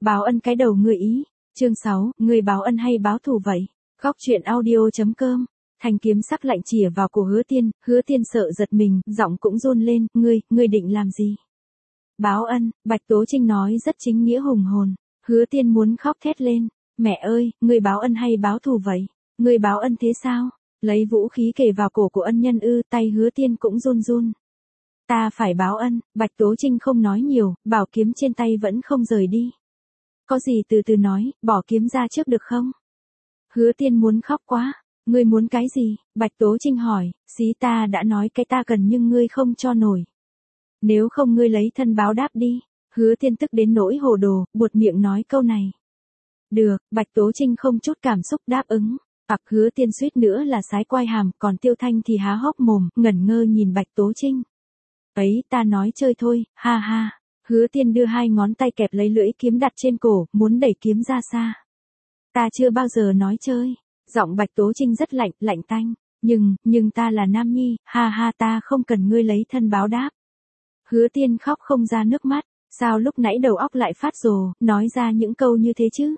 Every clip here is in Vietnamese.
Báo ân cái đầu ngươi ý. Chương 6, ngươi báo ân hay báo thù vậy? Góc truyện audio.com. Thanh kiếm sắc lạnh chìa vào cổ Hứa Tiên sợ giật mình, giọng cũng run lên, ngươi định làm gì? Báo ân, Bạch Tố Trinh nói rất chính nghĩa hùng hồn. Hứa Tiên muốn khóc thét lên, mẹ ơi, ngươi báo ân hay báo thù vậy? Ngươi báo ân thế sao? Lấy vũ khí kề vào cổ của ân nhân ư? Tay Hứa Tiên cũng run run. Ta phải báo ân. Bạch Tố Trinh không nói nhiều, bảo kiếm trên tay vẫn không rời đi. Có gì từ từ nói, bỏ kiếm ra trước được không? Hứa Tiên muốn khóc quá. Ngươi muốn cái gì? Bạch Tố Trinh hỏi. Xí ta đã nói cái ta cần nhưng ngươi không cho nổi. Nếu không ngươi lấy thân báo đáp đi. Hứa Tiên tức đến nỗi hồ đồ, buột miệng nói câu này. Được, Bạch Tố Trinh không chút cảm xúc đáp ứng. Hứa Tiên suýt nữa là sái quai hàm, còn Tiêu Thanh thì há hốc mồm, ngẩn ngơ nhìn Bạch Tố Trinh. Ấy, ta nói chơi thôi, ha ha. Hứa Tiên đưa hai ngón tay kẹp lấy lưỡi kiếm đặt trên cổ, muốn đẩy kiếm ra xa. Ta chưa bao giờ nói chơi. Giọng Bạch Tố Trinh rất lạnh tanh. Nhưng ta là nam nhi, ha ha, ta không cần ngươi lấy thân báo đáp. Hứa Tiên khóc không ra nước mắt. Sao lúc nãy đầu óc lại phát rồ, nói ra những câu như thế chứ?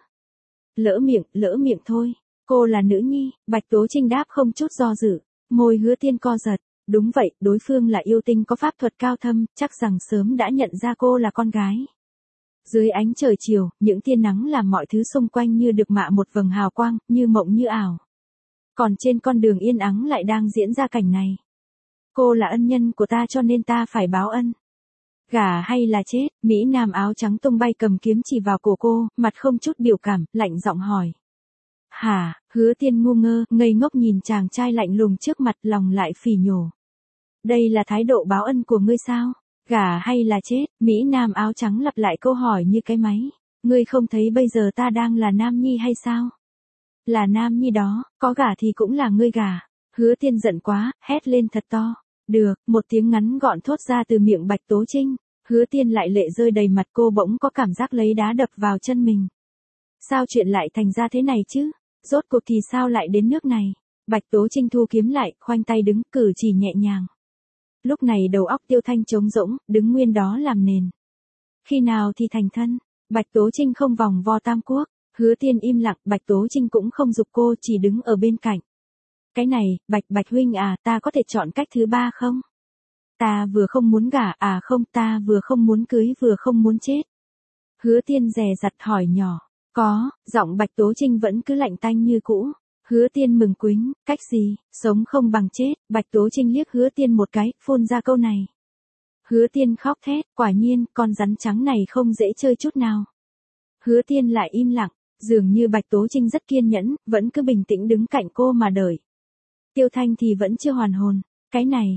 Lỡ miệng thôi. Cô là nữ nhi, Bạch Tố Trinh đáp không chút do dự. Môi Hứa Tiên co giật. Đúng vậy, đối phương là yêu tinh có pháp thuật cao thâm, chắc rằng sớm đã nhận ra cô là con gái. Dưới ánh trời chiều, những tia nắng làm mọi thứ xung quanh như được mạ một vầng hào quang, như mộng như ảo. Còn trên con đường yên ắng lại đang diễn ra cảnh này. Cô là ân nhân của ta cho nên ta phải báo ân. Gả hay là chết? Mỹ Nam áo trắng tung bay cầm kiếm chỉ vào cổ cô, mặt không chút biểu cảm, lạnh giọng hỏi. Hả? Hứa Tiên ngu ngơ, ngây ngốc nhìn chàng trai lạnh lùng trước mặt, lòng lại phỉ nhổ. Đây là thái độ báo ân của ngươi sao? Gả hay là chết? Mỹ Nam áo trắng lặp lại câu hỏi như cái máy. Ngươi không thấy bây giờ ta đang là nam nhi hay sao? Là nam nhi đó, có gả thì cũng là ngươi gả. Hứa Tiên giận quá, hét lên thật to. Được, một tiếng ngắn gọn thốt ra từ miệng Bạch Tố Trinh. Hứa Tiên lại lệ rơi đầy mặt, cô bỗng có cảm giác lấy đá đập vào chân mình. Sao chuyện lại thành ra thế này chứ? Rốt cuộc thì sao lại đến nước này? Bạch Tố Trinh thu kiếm lại, khoanh tay đứng, cử chỉ nhẹ nhàng. Lúc này đầu óc Tiêu Thanh trống rỗng, đứng nguyên đó làm nền. Khi nào thì thành thân? Bạch Tố Trinh không vòng vo tam quốc. Hứa Tiên im lặng, Bạch Tố Trinh cũng không giục cô, chỉ đứng ở bên cạnh. Cái này, Bạch huynh à, ta có thể chọn cách thứ ba không? Ta vừa không muốn gả, không, ta vừa không muốn cưới vừa không muốn chết. Hứa Tiên dè dặt hỏi nhỏ. Có, giọng Bạch Tố Trinh vẫn cứ lạnh tanh như cũ. Hứa Tiên mừng quính, cách gì, sống không bằng chết. Bạch Tố Trinh liếc Hứa Tiên một cái, phun ra câu này. Hứa Tiên khóc thét, quả nhiên, con rắn trắng này không dễ chơi chút nào. Hứa Tiên lại im lặng, dường như Bạch Tố Trinh rất kiên nhẫn, vẫn cứ bình tĩnh đứng cạnh cô mà đợi. Tiêu Thanh thì vẫn chưa hoàn hồn. Cái này,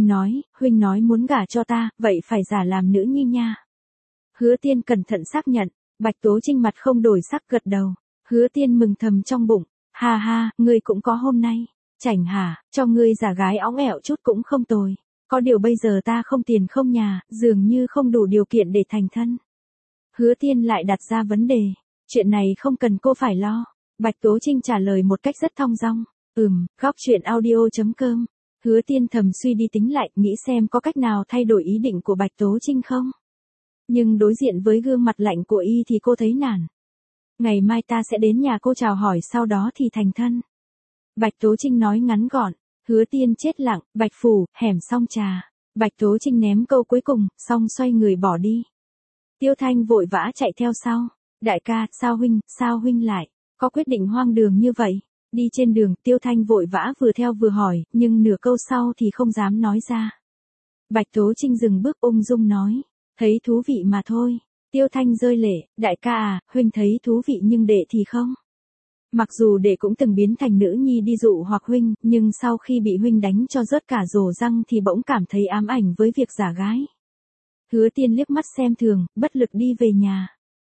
huynh nói muốn gả cho ta, vậy phải giả làm nữ nhi nha. Hứa Tiên cẩn thận xác nhận. Bạch Tố Trinh mặt không đổi sắc gật đầu. Hứa Tiên mừng thầm trong bụng. Ha ha, ngươi cũng có hôm nay. Chảnh hả, cho ngươi giả gái óng ẻo chút cũng không tồi. Có điều bây giờ ta không tiền không nhà, dường như không đủ điều kiện để thành thân. Hứa Tiên lại đặt ra vấn đề. Chuyện này không cần cô phải lo. Bạch Tố Trinh trả lời một cách rất thong dong. Góc truyện audio.com. Hứa Tiên thầm suy đi tính lại, nghĩ xem có cách nào thay đổi ý định của Bạch Tố Trinh không. Nhưng đối diện với gương mặt lạnh của y thì cô thấy nản. Ngày mai ta sẽ đến nhà cô chào hỏi, sau đó thì thành thân. Bạch Tố Trinh nói ngắn gọn. Hứa Tiên chết lặng, Bạch phủ, hẻm xong trà. Bạch Tố Trinh ném câu cuối cùng, xong xoay người bỏ đi. Tiêu Thanh vội vã chạy theo sau. Đại ca, sao huynh lại, có quyết định hoang đường như vậy? Đi trên đường, Tiêu Thanh vội vã vừa theo vừa hỏi, nhưng nửa câu sau thì không dám nói ra. Bạch Tố Trinh dừng bước ung dung nói. Thấy thú vị mà thôi. Tiêu Thanh rơi lệ, đại ca à, huynh thấy thú vị nhưng đệ thì không. Mặc dù đệ cũng từng biến thành nữ nhi đi dụ hoặc huynh, nhưng sau khi bị huynh đánh cho rớt cả rổ răng thì bỗng cảm thấy ám ảnh với việc giả gái. Hứa Tiên liếc mắt xem thường, bất lực đi về nhà.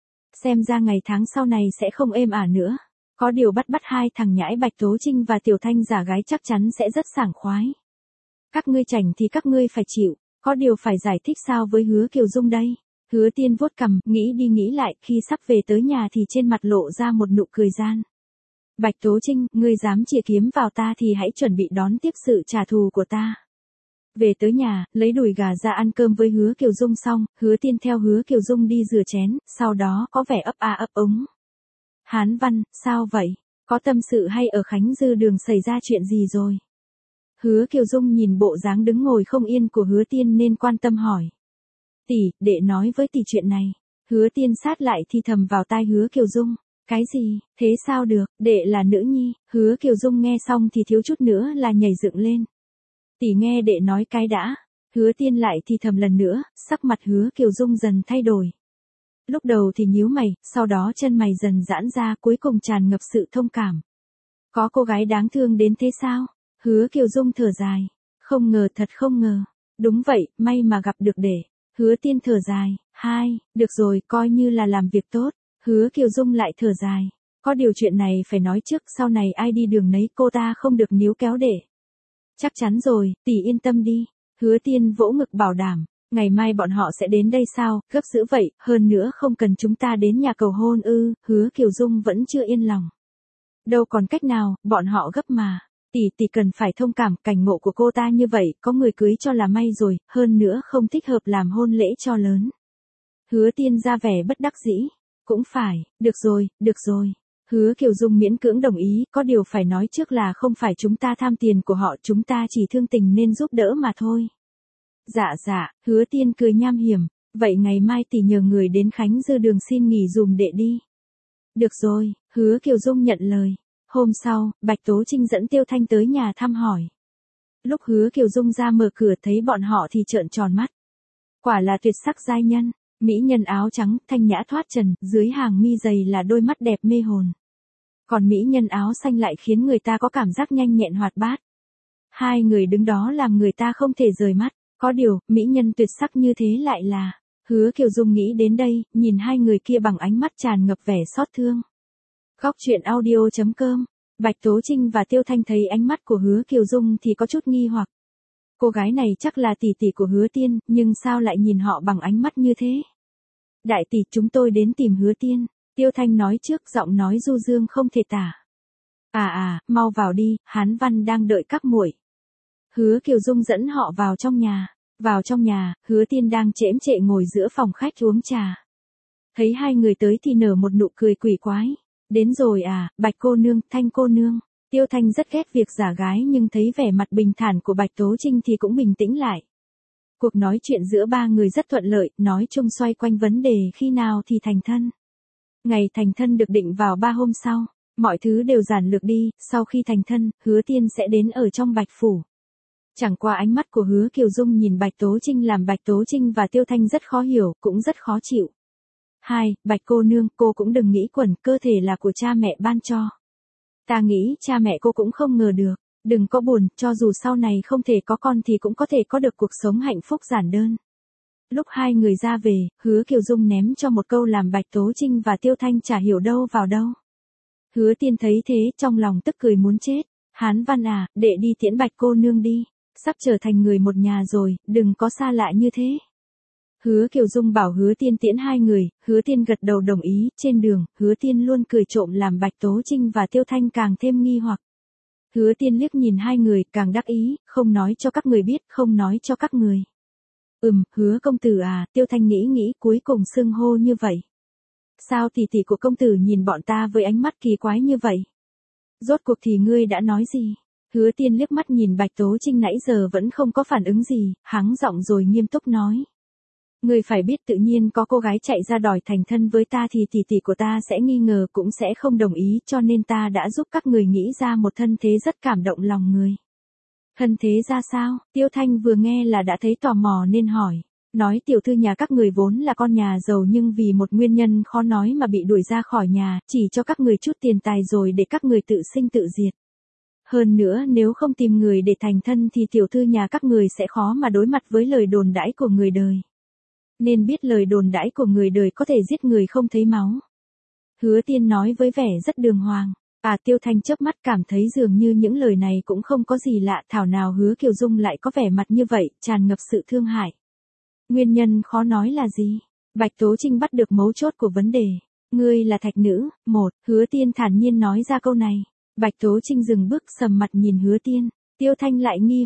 Xem ra ngày tháng sau này sẽ không êm ả nữa. Có điều bắt hai thằng nhãi Bạch Tố Trinh và Tiểu Thanh giả gái chắc chắn sẽ rất sảng khoái. Các ngươi chảnh thì các ngươi phải chịu. Có điều phải giải thích sao với Hứa Kiều Dung đây? Hứa Tiên vuốt cằm, nghĩ đi nghĩ lại, khi sắp về tới nhà thì trên mặt lộ ra một nụ cười gian. Bạch Tố Trinh, ngươi dám chĩa kiếm vào ta thì hãy chuẩn bị đón tiếp sự trả thù của ta. Về tới nhà, lấy đùi gà ra ăn cơm với Hứa Kiều Dung xong, Hứa Tiên theo Hứa Kiều Dung đi rửa chén, sau đó có vẻ ấp a ấp úng. Hán Văn, sao vậy? Có tâm sự hay ở Khánh Dư Đường xảy ra chuyện gì rồi? Hứa Kiều Dung nhìn bộ dáng đứng ngồi không yên của Hứa Tiên nên quan tâm hỏi. Tỷ, đệ nói với tỷ chuyện này. Hứa Tiên sát lại thì thầm vào tai Hứa Kiều Dung. Cái gì, thế sao được, đệ là nữ nhi. Hứa Kiều Dung nghe xong thì thiếu chút nữa là nhảy dựng lên. Tỷ nghe đệ nói cái đã. Hứa Tiên lại thì thầm lần nữa, sắc mặt Hứa Kiều Dung dần thay đổi. Lúc đầu thì nhíu mày, sau đó chân mày dần giãn ra, cuối cùng tràn ngập sự thông cảm. Có cô gái đáng thương đến thế sao? Hứa Kiều Dung thở dài. Không ngờ, thật không ngờ. Đúng vậy, may mà gặp được đệ. Hứa Tiên thở dài. Được rồi, coi như là làm việc tốt. Hứa Kiều Dung lại thở dài. Có điều chuyện này phải nói trước, sau này ai đi đường nấy cô ta không được níu kéo đệ. Chắc chắn rồi, tỷ yên tâm đi. Hứa Tiên vỗ ngực bảo đảm. Ngày mai bọn họ sẽ đến đây sao, gấp dữ vậy, hơn nữa không cần chúng ta đến nhà cầu hôn ư. Hứa Kiều Dung vẫn chưa yên lòng. Đâu còn cách nào, bọn họ gấp mà. Tỷ cần phải thông cảm, cảnh ngộ của cô ta như vậy, có người cưới cho là may rồi, hơn nữa không thích hợp làm hôn lễ cho lớn. Hứa Tiên ra vẻ bất đắc dĩ. Cũng phải, được rồi. Hứa Kiều Dung miễn cưỡng đồng ý, có điều phải nói trước là không phải chúng ta tham tiền của họ, chúng ta chỉ thương tình nên giúp đỡ mà thôi. Dạ, Hứa Tiên cười nham hiểm, vậy ngày mai tỷ nhờ người đến Khánh Dư Đường xin nghỉ dùm đệ đi. Được rồi, Hứa Kiều Dung nhận lời. Hôm sau, Bạch Tố Trinh dẫn Tiêu Thanh tới nhà thăm hỏi. Lúc Hứa Kiều Dung ra mở cửa thấy bọn họ thì trợn tròn mắt. Quả là tuyệt sắc giai nhân, mỹ nhân áo trắng, thanh nhã thoát trần, dưới hàng mi dày là đôi mắt đẹp mê hồn. Còn mỹ nhân áo xanh lại khiến người ta có cảm giác nhanh nhẹn hoạt bát. Hai người đứng đó làm người ta không thể rời mắt, có điều, mỹ nhân tuyệt sắc như thế lại là. Hứa Kiều Dung nghĩ đến đây, nhìn hai người kia bằng ánh mắt tràn ngập vẻ xót thương. Góc truyện audio.com. Bạch Tố Trinh và Tiêu Thanh thấy ánh mắt của Hứa Kiều Dung thì có chút nghi hoặc. Cô gái này chắc là tỷ tỷ của Hứa Tiên, nhưng sao lại nhìn họ bằng ánh mắt như thế? Đại tỷ, chúng tôi đến tìm Hứa Tiên. Tiêu Thanh nói trước, giọng nói du dương không thể tả. Mau vào đi, Hán Văn đang đợi các muội. Hứa Kiều Dung dẫn họ vào trong nhà. Vào trong nhà, Hứa Tiên đang chễm chệ ngồi giữa phòng khách uống trà. Thấy hai người tới thì nở một nụ cười quỷ quái. Đến rồi à, Bạch cô nương, Thanh cô nương. Tiêu Thanh rất ghét việc giả gái nhưng thấy vẻ mặt bình thản của Bạch Tố Trinh thì cũng bình tĩnh lại. Cuộc nói chuyện giữa ba người rất thuận lợi, nói chung xoay quanh vấn đề khi nào thì thành thân. Ngày thành thân được định vào 3 hôm sau, mọi thứ đều giản lược đi, sau khi thành thân, Hứa Tiên sẽ đến ở trong Bạch Phủ. Chẳng qua ánh mắt của Hứa Kiều Dung nhìn Bạch Tố Trinh làm Bạch Tố Trinh và Tiêu Thanh rất khó hiểu, cũng rất khó chịu. Bạch cô nương, cô cũng đừng nghĩ quẩn, cơ thể là của cha mẹ ban cho. Ta nghĩ cha mẹ cô cũng không ngờ được, đừng có buồn, cho dù sau này không thể có con thì cũng có thể có được cuộc sống hạnh phúc giản đơn. Lúc hai người ra về, Hứa Kiều Dung ném cho một câu làm Bạch Tố Trinh và Tiêu Thanh chả hiểu đâu vào đâu. Hứa Tiên thấy thế, trong lòng tức cười muốn chết. Hán Văn à, đệ đi tiễn Bạch cô nương đi. Sắp trở thành người một nhà rồi, đừng có xa lạ như thế. Hứa Kiều Dung bảo Hứa Tiên tiễn hai người, Hứa Tiên gật đầu đồng ý, trên đường, Hứa Tiên luôn cười trộm làm Bạch Tố Trinh và Tiêu Thanh càng thêm nghi hoặc. Hứa Tiên liếc nhìn hai người, càng đắc ý, không nói cho các người biết, không nói cho các người. Hứa công tử à, Tiêu Thanh nghĩ cuối cùng xưng hô như vậy. Sao tỷ tỷ của công tử nhìn bọn ta với ánh mắt kỳ quái như vậy? Rốt cuộc thì ngươi đã nói gì? Hứa Tiên liếc mắt nhìn Bạch Tố Trinh nãy giờ vẫn không có phản ứng gì, hắng giọng rồi nghiêm túc nói. Ngươi phải biết tự nhiên có cô gái chạy ra đòi thành thân với ta thì tỷ tỷ của ta sẽ nghi ngờ cũng sẽ không đồng ý cho nên ta đã giúp các người nghĩ ra một thân thế rất cảm động lòng người. Thân thế ra sao? Tiêu Thanh vừa nghe là đã thấy tò mò nên hỏi. Nói tiểu thư nhà các người vốn là con nhà giàu nhưng vì một nguyên nhân khó nói mà bị đuổi ra khỏi nhà, chỉ cho các người chút tiền tài rồi để các người tự sinh tự diệt. Hơn nữa nếu không tìm người để thành thân thì tiểu thư nhà các người sẽ khó mà đối mặt với lời đồn đãi của người đời. Nên biết lời đồn đãi của người đời có thể giết người không thấy máu. Hứa Tiên nói với vẻ rất đường hoàng. Tiêu Thanh chớp mắt cảm thấy dường như những lời này cũng không có gì lạ, thảo nào Hứa Kiều Dung lại có vẻ mặt như vậy, tràn ngập sự thương hại. Nguyên nhân khó nói là gì? Bạch Tố Trinh bắt được mấu chốt của vấn đề. Ngươi là thạch nữ, Hứa Tiên thản nhiên nói ra câu này. Bạch Tố Trinh dừng bước sầm mặt nhìn Hứa Tiên, Tiêu Thanh lại nghi hoặc,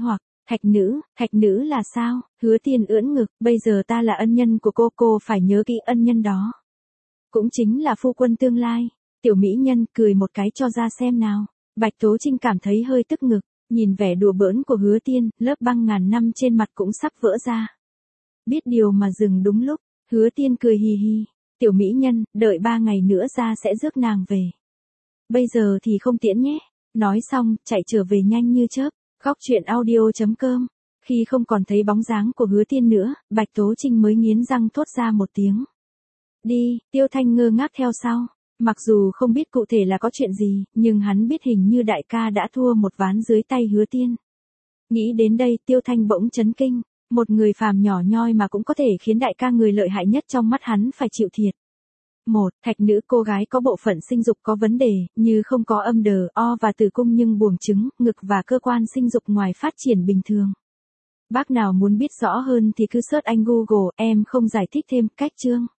Thạch nữ là sao? Hứa Tiên ưỡn ngực, bây giờ ta là ân nhân của cô phải nhớ kỹ ân nhân đó. Cũng chính là phu quân tương lai. Tiểu mỹ nhân cười một cái cho ra xem nào. Bạch Tố Trinh cảm thấy hơi tức ngực, nhìn vẻ đùa bỡn của Hứa Tiên, lớp băng ngàn năm trên mặt cũng sắp vỡ ra. Biết điều mà dừng đúng lúc, Hứa Tiên cười hì hì. Tiểu mỹ nhân, đợi 3 ngày nữa ra sẽ rước nàng về. Bây giờ thì không tiễn nhé. Nói xong, chạy trở về nhanh như chớp. Góc truyện audio.com. Khi không còn thấy bóng dáng của Hứa Tiên nữa, Bạch Tố Trinh mới nghiến răng thốt ra một tiếng. Đi, Tiêu Thanh ngơ ngác theo sau. Mặc dù không biết cụ thể là có chuyện gì, nhưng hắn biết hình như đại ca đã thua một ván dưới tay Hứa Tiên. Nghĩ đến đây, Tiêu Thanh bỗng chấn kinh. Một người phàm nhỏ nhoi mà cũng có thể khiến đại ca người lợi hại nhất trong mắt hắn phải chịu thiệt. Thạch nữ cô gái có bộ phận sinh dục có vấn đề, như không có âm đờ, o và tử cung nhưng buồng trứng, ngực và cơ quan sinh dục ngoài phát triển bình thường. Bác nào muốn biết rõ hơn thì cứ search anh Google, em không giải thích thêm, cách chương.